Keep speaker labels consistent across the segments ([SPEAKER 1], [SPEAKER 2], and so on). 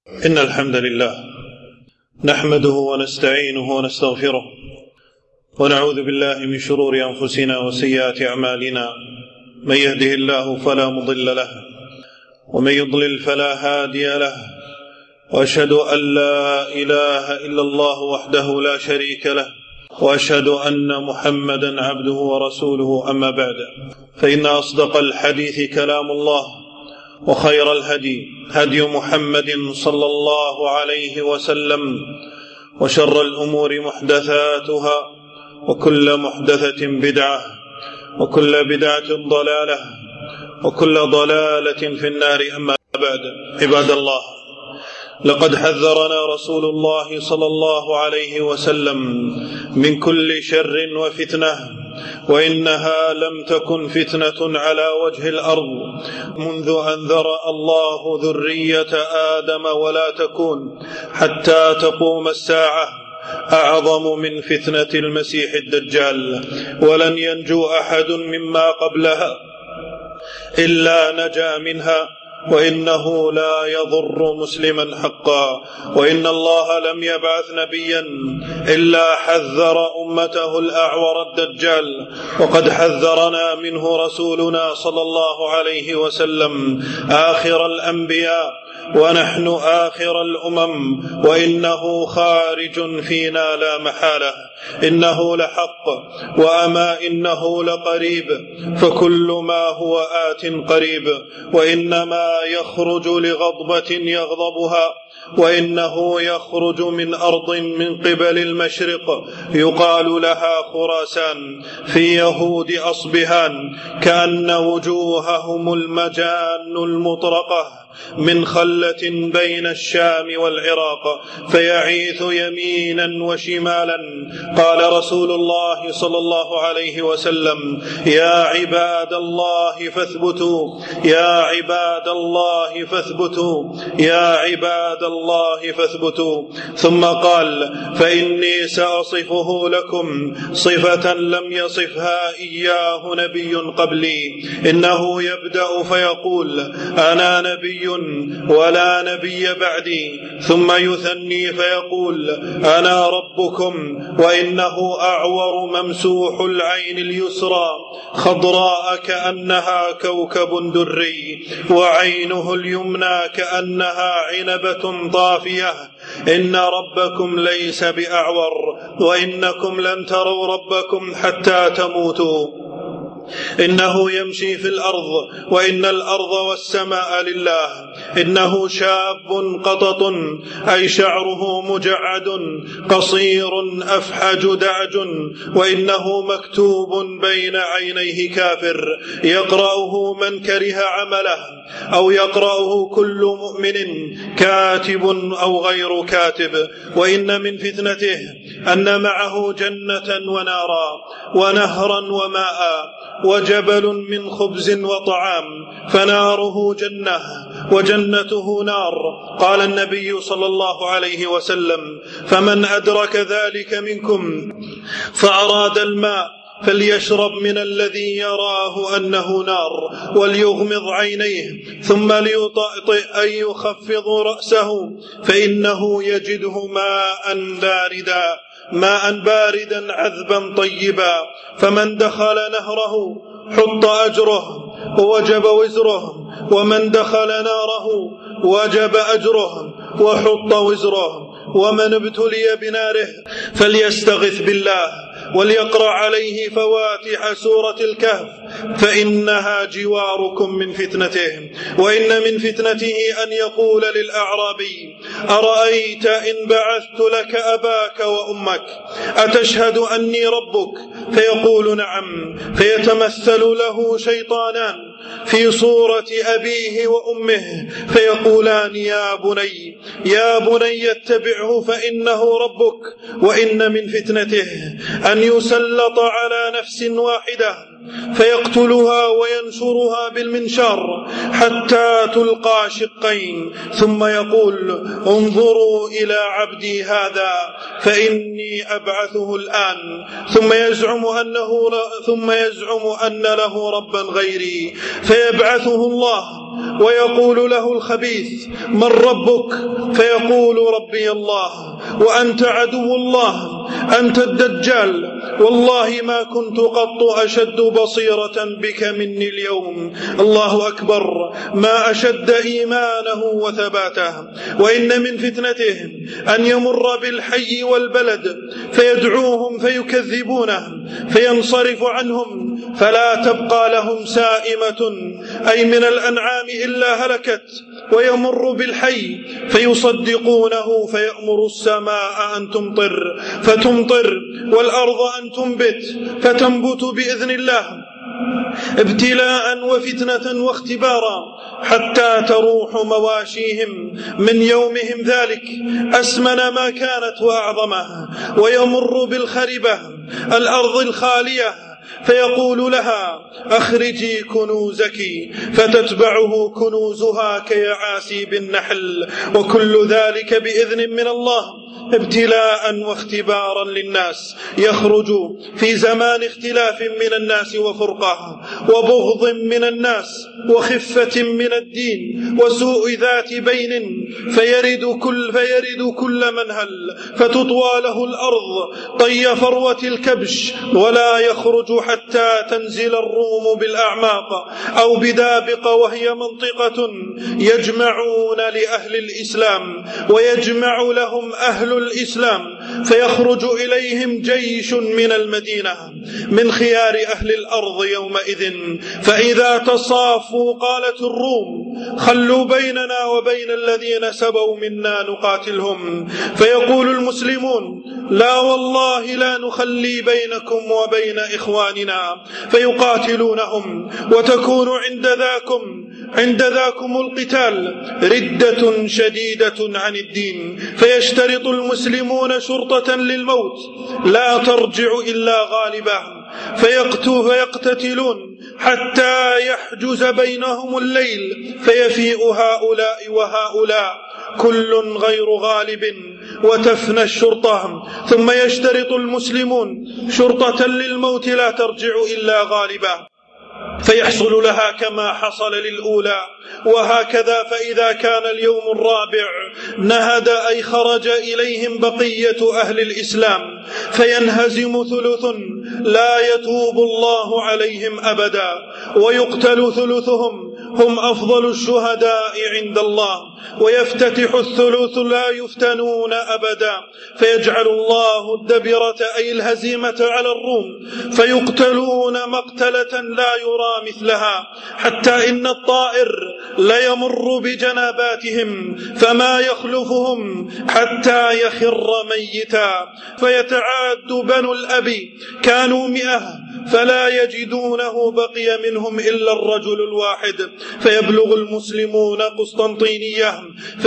[SPEAKER 1] إن الحمد لله نحمده ونستعينه ونستغفره ونعوذ بالله من شرور أنفسنا وسيئات أعمالنا. من يهده الله فلا مضل له ومن يضلل فلا هادي له، وأشهد أن لا إله إلا الله وحده لا شريك له، وأشهد أن محمدا عبده ورسوله. أما بعد، فإن أصدق الحديث كلام الله، وخير الهدي هدي محمد صلى الله عليه وسلم، وشر الأمور محدثاتها، وكل محدثة بدعة، وكل بدعة ضلالة، وكل ضلالة في النار. أما بعد، عباد الله، لقد حذرنا رسول الله صلى الله عليه وسلم من كل شر وفتنة، وإنها لم تكن فتنة على وجه الأرض منذ أن ذرأ الله ذرية آدم، ولا تكون حتى تقوم الساعة، أعظم من فتنة المسيح الدجال. ولن ينجو أحد مما قبلها إلا نجا منها، وإنه لا يضر مسلما حقا. وإن الله لم يبعث نبيا إلا حذر أمته الأعور الدجال، وقد حذرنا منه رسولنا صلى الله عليه وسلم آخر الأنبياء، ونحن آخر الأمم، وإنه خارج فينا لا محالة. إنه لحق، وأما إنه لقريب، فكل ما هو آت قريب. وإنما يخرج لغضبة يغضبها، وإنه يخرج من أرض من قبل المشرق يقال لها خراسان، في يهود أصبهان، كأن وجوههم المجان المطرقة من خلة بين الشام والعراق، فيعيث يمينا وشمالا. قال رسول الله صلى الله عليه وسلم: يا عباد الله فاثبتوا، يا عباد الله فاثبتوا، يا عباد الله فاثبتوا. ثم قال: فإني سأصفه لكم صفة لم يصفها إياه نبي قبلي. إنه يبدأ فيقول: أنا نبي ولا نبي بعدي، ثم يثني فيقول: أنا ربكم. وإنه أعور ممسوح العين اليسرى خضراء كأنها كوكب دري، وعينه اليمنى كأنها عنبة طافية. إن ربكم ليس بأعور، وإنكم لن تروا ربكم حتى تموتوا. إنه يمشي في الأرض، وإن الأرض والسماء لله. إنه شاب قطط، أي شعره مجعد قصير أفحج دعج، وإنه مكتوب بين عينيه كافر، يقرأه من كره عمله، أو يقرأه كل مؤمن، كاتب أو غير كاتب. وإن من فتنته أن معه جنة ونارا، ونهرا وماء، وجبل من خبز وطعام، فناره جنة وجنته نار. قال النبي صلى الله عليه وسلم: فمن أدرك ذلك منكم فأراد الماء فليشرب من الذي يراه أنه نار، وليغمض عينيه، ثم ليطأطئ أن يخفض رأسه، فإنه يجده ماء باردا عذبا طيبا. فمن دخل نهره حط أجره ووجب وزره، ومن دخل ناره وجب أجره وحط وزره. ومن ابتلي بناره فليستغث بالله، وليقرأ عليه فواتح سورة الكهف، فإنها جواركم من فتنته. وإن من فتنته أن يقول للأعرابي: أرأيت إن بعثت لك أباك وأمك أتشهد أني ربك؟ فيقول: نعم. فيتمثل له شيطانان في صورة أبيه وأمه، فيقولان: يا بني اتبعه فإنه ربك. وإن من فتنته أن يسلط على نفس واحدة فيقتلها وينشرها بالمنشار حتى تلقى شقين، ثم يقول: انظروا إلى عبدي هذا فإني أبعثه الآن، ثم يزعم أن له ربا غيري، فيبعثه الله ويقول له الخبيث: من ربك؟ فيقول: ربي الله. وأنت عدو الله، أنت الدجال، والله ما كنت قط أشد بصيرة بك مني اليوم. الله أكبر، ما أشد إيمانه وثباته. وإن من فتنته أن يمر بالحي والبلد فيدعوهم فيكذبونه فينصرف عنهم، فلا تبقى لهم سائمة أي من الأنعام إلا هلكت، ويمر بالحي فيصدقونه فيأمر السماء أن تمطر فتمطر، والأرض أن تنبت فتنبت بإذن الله، ابتلاء وفتنة واختبارا، حتى تروح مواشيهم من يومهم ذلك أسمن ما كانت وأعظمه، ويمر بالخربة الأرض الخالية فيقول لها: أخرجي كنوزك، فتتبعه كنوزها كيعاسي بالنحل، وكل ذلك بإذن من الله ابتلاء واختبارا للناس. يخرج في زمان اختلاف من الناس وفرقة وبغض من الناس وخفة من الدين وسوء ذات بين، فيرد كل من هل، فتطوى له الأرض طي فروة الكبش، ولا يخرج حتى تنزل الروم بالأعماق أو بدابق، وهي منطقة يجمعون لأهل الإسلام ويجمع لهم أهل الإسلام، فيخرج إليهم جيش من المدينة من خيار أهل الأرض يومئذ، فإذا تصافوا قالت الروم: خلوا بيننا وبين الذين سبوا منا نقاتلهم. فيقول المسلمون: لا والله لا نخلي بينكم وبين إخواننا، فيقاتلونهم، وتكون عند ذاكم القتال ردة شديدة عن الدين، فيشترط المسلمون شرطة للموت لا ترجع إلا غالبا، فيقتتلون حتى يحجز بينهم الليل، فيفيء هؤلاء وهؤلاء كل غير غالب، وتفنى الشرطة، ثم يشترط المسلمون شرطة للموت لا ترجع إلا غالبا، فيحصل لها كما حصل للأولى. وهكذا فإذا كان اليوم الرابع نهد أي خرج إليهم بقية أهل الإسلام، فينهزم ثلث لا يتوب الله عليهم أبدا، ويقتل ثلثهم، هم أفضل الشهداء عند الله، ويفتتح الثلث لا يفتنون أبدا، فيجعل الله الدبرة أي الهزيمة على الروم، فيقتلون مقتلة لا يرى مثلها، حتى إن الطائر ليمر بجناباتهم فما يخلفهم حتى يخر ميتا، فيتعاد بنو الأبي كانوا 100 فلا يجدونه بقي منهم إلا الرجل الواحد، فيبلغ المسلمون قسطنطينية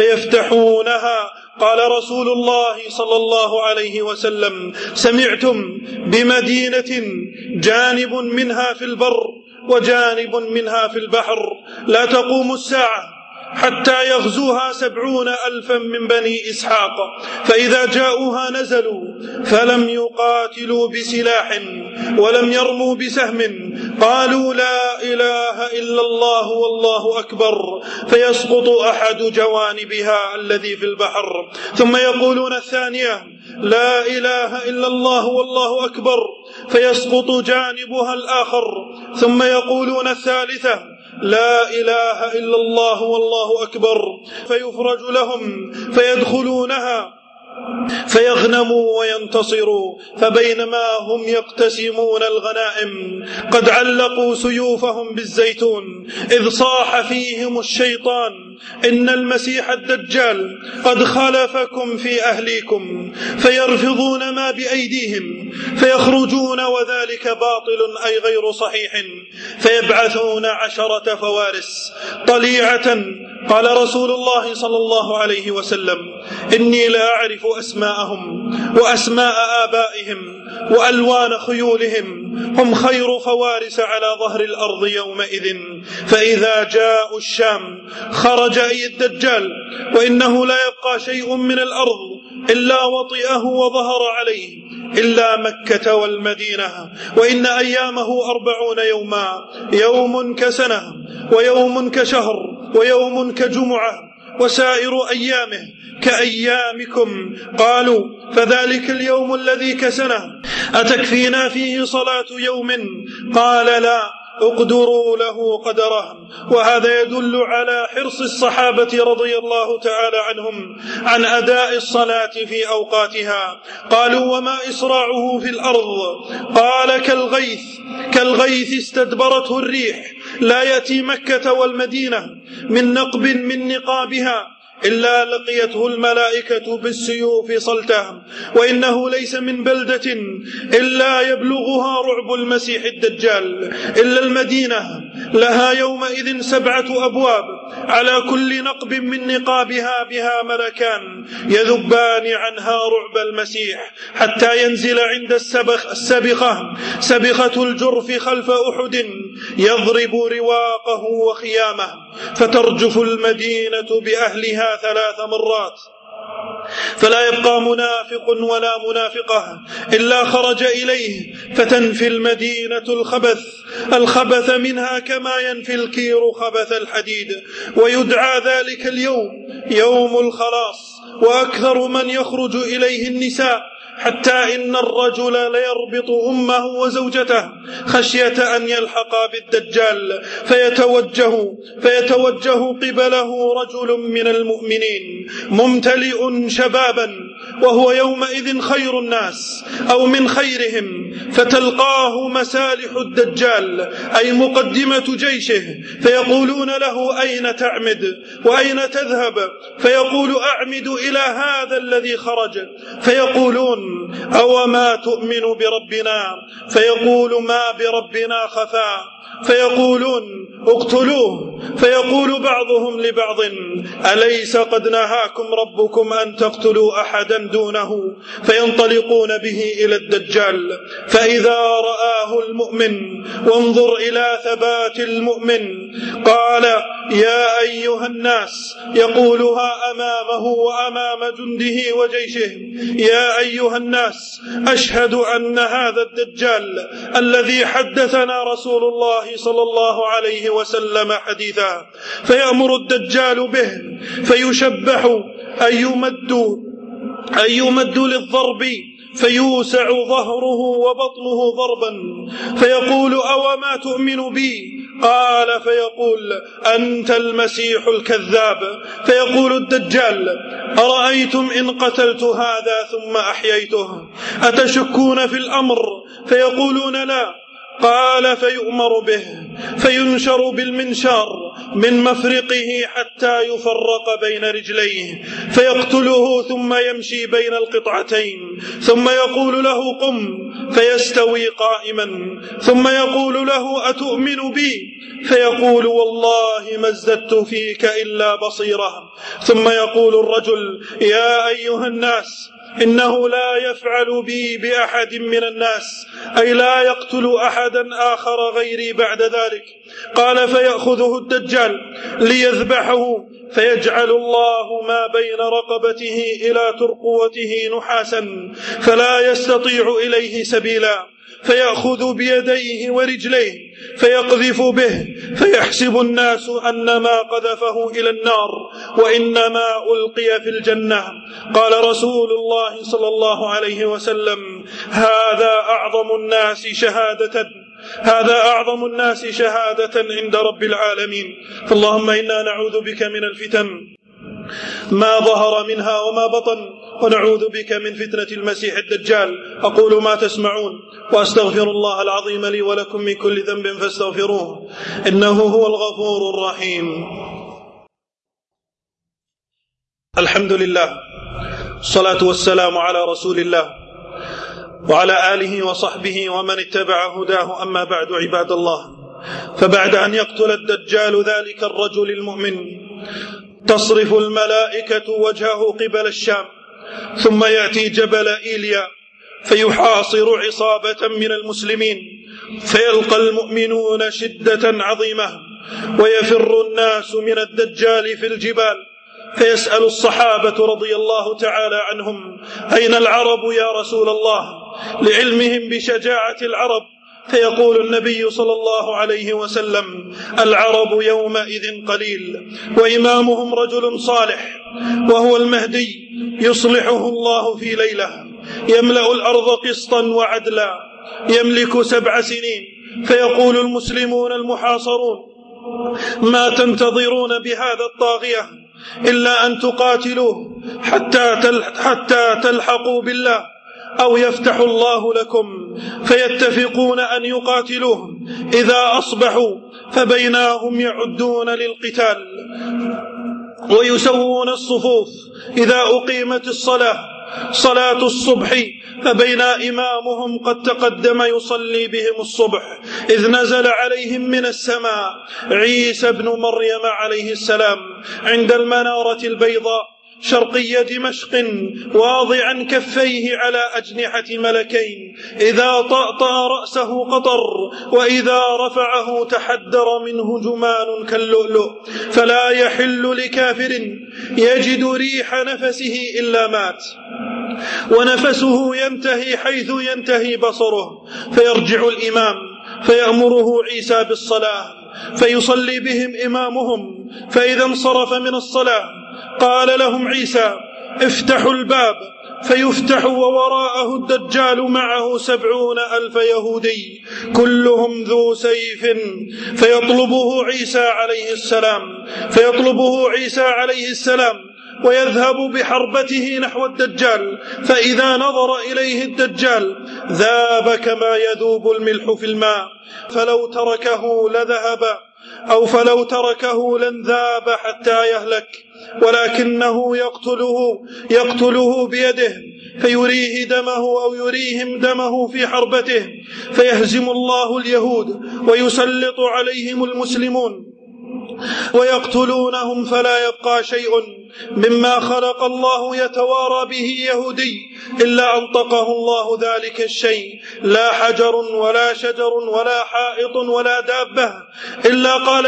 [SPEAKER 1] فيفتحونها. قال رسول الله صلى الله عليه وسلم: سمعتم بمدينة جانب منها في البر وجانب منها في البحر لا تقوم الساعة حتى يغزوها 70,000 من بني إسحاق، فإذا جاءوها نزلوا فلم يقاتلوا بسلاح ولم يرموا بسهم، قالوا: لا إله إلا الله والله أكبر، فيسقط أحد جوانبها الذي في البحر، ثم يقولون الثانية: لا إله إلا الله والله أكبر، فيسقط جانبها الآخر، ثم يقولون الثالثة: لا إله إلا الله والله أكبر، فيفرج لهم فيدخلونها فيغنموا وينتصروا. فبينما هم يقتسمون الغنائم قد علقوا سيوفهم بالزيتون، إذ صاح فيهم الشيطان: إن المسيح الدجال قد خلفكم في أهليكم، فيرفضون ما بأيديهم فيخرجون، وذلك باطل أي غير صحيح، فيبعثون 10 فوارس طليعة. قال رسول الله صلى الله عليه وسلم: إني لا أعرف أسماءهم وأسماء آبائهم وألوان خيولهم، هم خير فوارس على ظهر الأرض يومئذ. فإذا جاءوا الشام خرج أي الدجال، وإنه لا يبقى شيء من الأرض إلا وطئه وظهر عليه، إلا مكة والمدينة، وإن أيامه 40 يوما، يوم كسنة ويوم كشهر ويوم كجمعة، وسائر أيامه كأيامكم. قالوا: فذلك اليوم الذي كسنه أتكفينا فيه صلاة يوم؟ قال: لا، اقدروا له قدره. وهذا يدل على حرص الصحابة رضي الله تعالى عنهم عن أداء الصلاة في أوقاتها. قالوا: وما إسراعه في الأرض؟ قال: كالغيث استدبرته الريح، لا يأتي مكة والمدينة من نقب من نقابها إلا لقيته الملائكة بالسيوف صلته، وإنه ليس من بلدة إلا يبلغها رعب المسيح الدجال إلا المدينة، لها يومئذ 7 أبواب، على كل نقب من نقابها بها ملكان يذبان عنها رعب المسيح، حتى ينزل عند سبخة الجرف خلف أحد يضرب رواقه وخيامه، فترجف المدينة بأهلها 3 مرات، فلا يبقى منافق ولا منافقة إلا خرج إليه، فتنفي المدينة الخبث منها كما ينفي الكير خبث الحديد. ويدعى ذلك اليوم يوم الخلاص، وأكثر من يخرج إليه النساء، حتى إن الرجل ليربط أمه وزوجته خشية أن يلحقا بالدجال، فيتوجه قبله رجل من المؤمنين ممتلئ شبابا، وهو يومئذ خير الناس أو من خيرهم، فتلقاه مسالح الدجال أي مقدمة جيشه، فيقولون له: أين تعمد وأين تذهب؟ فيقول: أعمد إلى هذا الذي خرج. فيقولون: أوما تؤمن بربنا؟ فيقول: ما بربنا خفا. فيقولون: اقتلوه. فيقول بعضهم لبعض: أليس قد نهاكم ربكم أن تقتلوا أحدا دونه؟ فينطلقون به إلى الدجال، فإذا رآه المؤمن، وانظر إلى ثبات المؤمن، قال: يا أيها الناس، يقولها أمامه وأمام جنده وجيشه: يا أيها الناس، أشهد أن هذا الدجال الذي حدثنا رسول الله صلى الله عليه وسلم حديثا. فيأمر الدجال به، فيشبح أن يمد للضرب، فيوسع ظهره وبطنه ضربا، فيقول: أوما تؤمن بي؟ قال: فيقول: أنت المسيح الكذاب. فيقول الدجال: أرأيتم إن قتلت هذا ثم أحييته أتشكون في الأمر؟ فيقولون: لا. قال: فيؤمر به، فينشر بالمنشار من مفرقه حتى يفرق بين رجليه، فيقتله، ثم يمشي بين القطعتين، ثم يقول له: قم، فيستوي قائما، ثم يقول له: أتؤمن بي؟ فيقول: والله ما ازددت فيك إلا بصيرة. ثم يقول الرجل: يا أيها الناس، إنه لا يفعل بي بأحد من الناس، أي لا يقتل أحدا آخر غيري بعد ذلك. قال: فيأخذه الدجال ليذبحه، فيجعل الله ما بين رقبته إلى ترقوته نحاسا، فلا يستطيع إليه سبيلا، فيأخذ بيديه ورجليه فيقذف به، فيحسب الناس أنما قذفه إلى النار وإنما ألقي في الجنة. قال رسول الله صلى الله عليه وسلم: هذا أعظم الناس شهادة عند رب العالمين. فاللهم إنا نعوذ بك من الفتن ما ظهر منها وما بطن، ونعوذ بك من فتنة المسيح الدجال. أقول ما تسمعون، وأستغفر الله العظيم لي ولكم من كل ذنب فاستغفروه، إنه هو الغفور الرحيم. الحمد لله، الصلاة والسلام على رسول الله وعلى آله وصحبه ومن اتبع هداه. أما بعد، عباد الله، فبعد أن يقتل الدجال ذلك الرجل المؤمن، تصرف الملائكة وجهه قبل الشام، ثم يأتي جبل إيليا فيحاصر عصابة من المسلمين، فيلقى المؤمنون شدة عظيمة، ويفر الناس من الدجال في الجبال، فيسأل الصحابة رضي الله تعالى عنهم: أين العرب يا رسول الله؟ لعلمهم بشجاعة العرب. فيقول النبي صلى الله عليه وسلم: العرب يومئذ قليل، وإمامهم رجل صالح وهو المهدي يصلحه الله في ليلة، يملأ الأرض قسطا وعدلا، يملك 7 سنين. فيقول المسلمون المحاصرون: ما تنتظرون بهذا الطاغية إلا أن تقاتلوه حتى تلحقوا بالله أو يفتح الله لكم. فيتفقون أن يقاتلوه. إذا أصبحوا فبينهم يعدون للقتال ويسوون الصفوف. إذا أقيمت صلاة الصبح فبين إمامهم قد تقدم يصلي بهم الصبح، إذ نزل عليهم من السماء عيسى بن مريم عليه السلام عند المنارة البيضاء شرقي دمشق، واضعا كفيه على أجنحة ملكين، إذا طأطأ رأسه قطر، وإذا رفعه تحدر منه جمان كاللؤلؤ، فلا يحل لكافر يجد ريح نفسه إلا مات، ونفسه ينتهي حيث ينتهي بصره. فيرجع الإمام فيأمره عيسى بالصلاة، فيصلي بهم إمامهم، فإذا انصرف من الصلاة قال لهم عيسى: افتحوا الباب. فيفتح، ووراءه الدجال معه 70,000 يهودي كلهم ذو سيف. فيطلبه عيسى عليه السلام ويذهب بحربته نحو الدجال، فإذا نظر إليه الدجال ذاب كما يذوب الملح في الماء، فلو تركه لذهب، أو فلو تركه لانذاب حتى يهلك، ولكنه يقتله بيده، فيريه دمه أو يريهم دمه في حربته، فيهزم الله اليهود ويسلط عليهم المسلمون ويقتلونهم، فلا يبقى شيء مما خلق الله يتوارى به يهودي إلا أنطقه الله ذلك الشيء، لا حجر ولا شجر ولا حائط ولا دابة، إلا قال: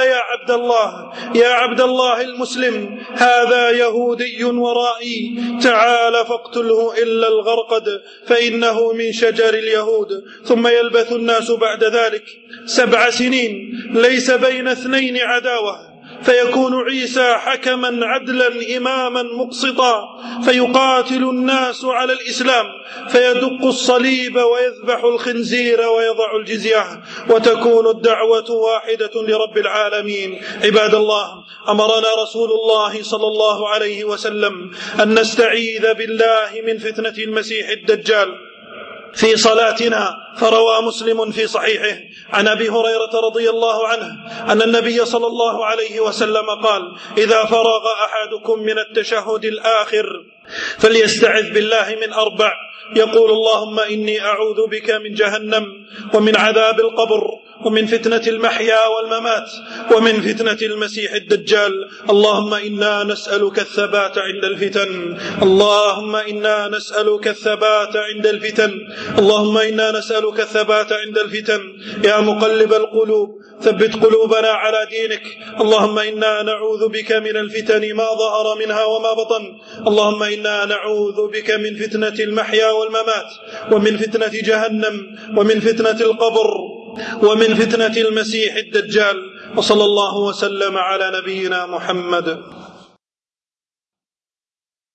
[SPEAKER 1] يا عبد الله المسلم، هذا يهودي ورائي، تعال فاقتله إلا الغرقد فإنه من شجر اليهود. ثم يلبث الناس بعد ذلك 7 سنين ليس بين 2 عداوة، فيكون عيسى حكما عدلا إماما مقسطا، فيقاتل الناس على الإسلام، فيدق الصليب ويذبح الخنزير ويضع الجزية، وتكون الدعوة واحدة لرب العالمين. عباد الله، أمرنا رسول الله صلى الله عليه وسلم أن نستعيذ بالله من فتنة المسيح الدجال في صلاتنا. فروى مسلم في صحيحه عن أبي هريرة رضي الله عنه أن النبي صلى الله عليه وسلم قال: إذا فرغ أحدكم من التشهد الآخر فليستعذ بالله من 4، يقول: اللهم إني أعوذ بك من جهنم ومن عذاب القبر ومن فتنة المحيا والممات ومن فتنة المسيح الدجال. اللهم إنا نسألك الثبات عند الفتن، اللهم إنا نسألك الثبات عند الفتن، اللهم إنا نسألك الثبات عند الفتن. يا مقلب القلوب ثبت قلوبنا على دينك. اللهم إنا نعوذ بك من الفتن ما ظهر منها وما بطن. اللهم إنا نعوذ بك من فتنة المحيا والممات ومن فتنة جهنم ومن فتنة القبر ومن فتنة المسيح الدجال. وصلى الله وسلم على نبينا محمد.